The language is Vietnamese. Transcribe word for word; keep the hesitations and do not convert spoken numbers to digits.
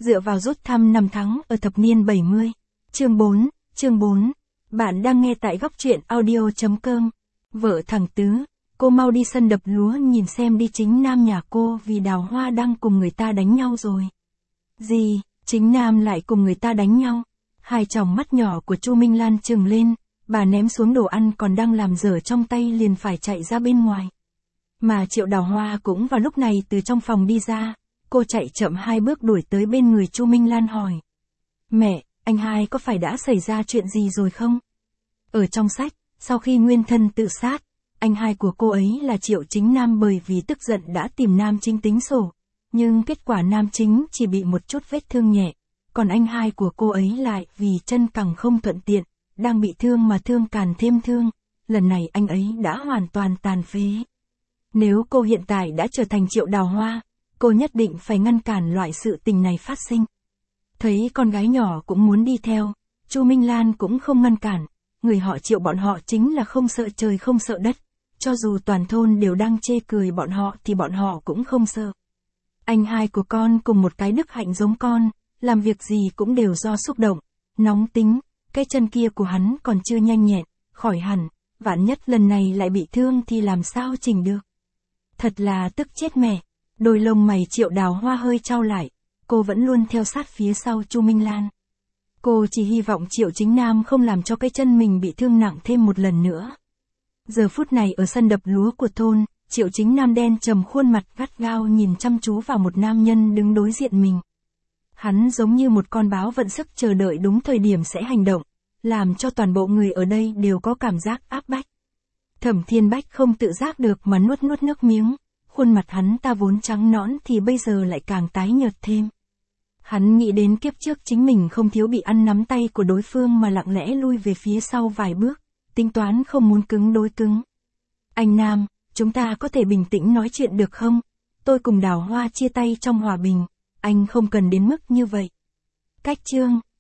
dựa vào rút thăm năm tháng ở thập niên bảy mươi. Chương bốn, chương bốn. Bạn đang nghe tại góc truyện audio chấm com. Vợ thằng Tứ, cô mau đi sân đập lúa nhìn xem đi, chính Nam nhà cô vì Đào Hoa đang cùng người ta đánh nhau rồi. Gì, chính Nam lại cùng người ta đánh nhau? Hai tròng mắt nhỏ của Chu Minh Lan trừng lên, bà ném xuống đồ ăn còn đang làm dở trong tay liền phải chạy ra bên ngoài. Mà Triệu Đào Hoa cũng vào lúc này từ trong phòng đi ra, cô chạy chậm hai bước đuổi tới bên người Chu Minh Lan hỏi. Mẹ, anh hai có phải đã xảy ra chuyện gì rồi không? Ở trong sách, sau khi nguyên thân tự sát, anh hai của cô ấy là Triệu Chính Nam bởi vì tức giận đã tìm Nam Chính tính sổ. Nhưng kết quả Nam Chính chỉ bị một chút vết thương nhẹ, còn anh hai của cô ấy lại vì chân cẳng không thuận tiện, đang bị thương mà thương càn thêm thương, lần này anh ấy đã hoàn toàn tàn phế. Nếu cô hiện tại đã trở thành Triệu Đào Hoa, cô nhất định phải ngăn cản loại sự tình này phát sinh. Thấy con gái nhỏ cũng muốn đi theo, Chu Minh Lan cũng không ngăn cản, người họ Triệu bọn họ chính là không sợ trời không sợ đất, cho dù toàn thôn đều đang chê cười bọn họ thì bọn họ cũng không sợ. Anh hai của con cùng một cái đức hạnh giống con, làm việc gì cũng đều do xúc động, nóng tính, cái chân kia của hắn còn chưa nhanh nhẹn, khỏi hẳn, vạn nhất lần này lại bị thương thì làm sao chỉnh được. Thật là tức chết mẹ, đôi lông mày Triệu Đào Hoa hơi chau lại, cô vẫn luôn theo sát phía sau Chu Minh Lan. Cô chỉ hy vọng Triệu Chính Nam không làm cho cái chân mình bị thương nặng thêm một lần nữa. Giờ phút này ở sân đập lúa của thôn, Triệu Chính Nam đen trầm khuôn mặt gắt gao nhìn chăm chú vào một nam nhân đứng đối diện mình. Hắn giống như một con báo vận sức chờ đợi đúng thời điểm sẽ hành động, làm cho toàn bộ người ở đây đều có cảm giác áp bách. Thẩm Thiên Bách không tự giác được mà nuốt nuốt nước miếng, khuôn mặt hắn ta vốn trắng nõn thì bây giờ lại càng tái nhợt thêm. Hắn nghĩ đến kiếp trước chính mình không thiếu bị ăn nắm tay của đối phương mà lặng lẽ lui về phía sau vài bước, tính toán không muốn cứng đối cứng. Anh Nam, chúng ta có thể bình tĩnh nói chuyện được không? Tôi cùng Đào Hoa chia tay trong hòa bình, anh không cần đến mức như vậy. Cách chương,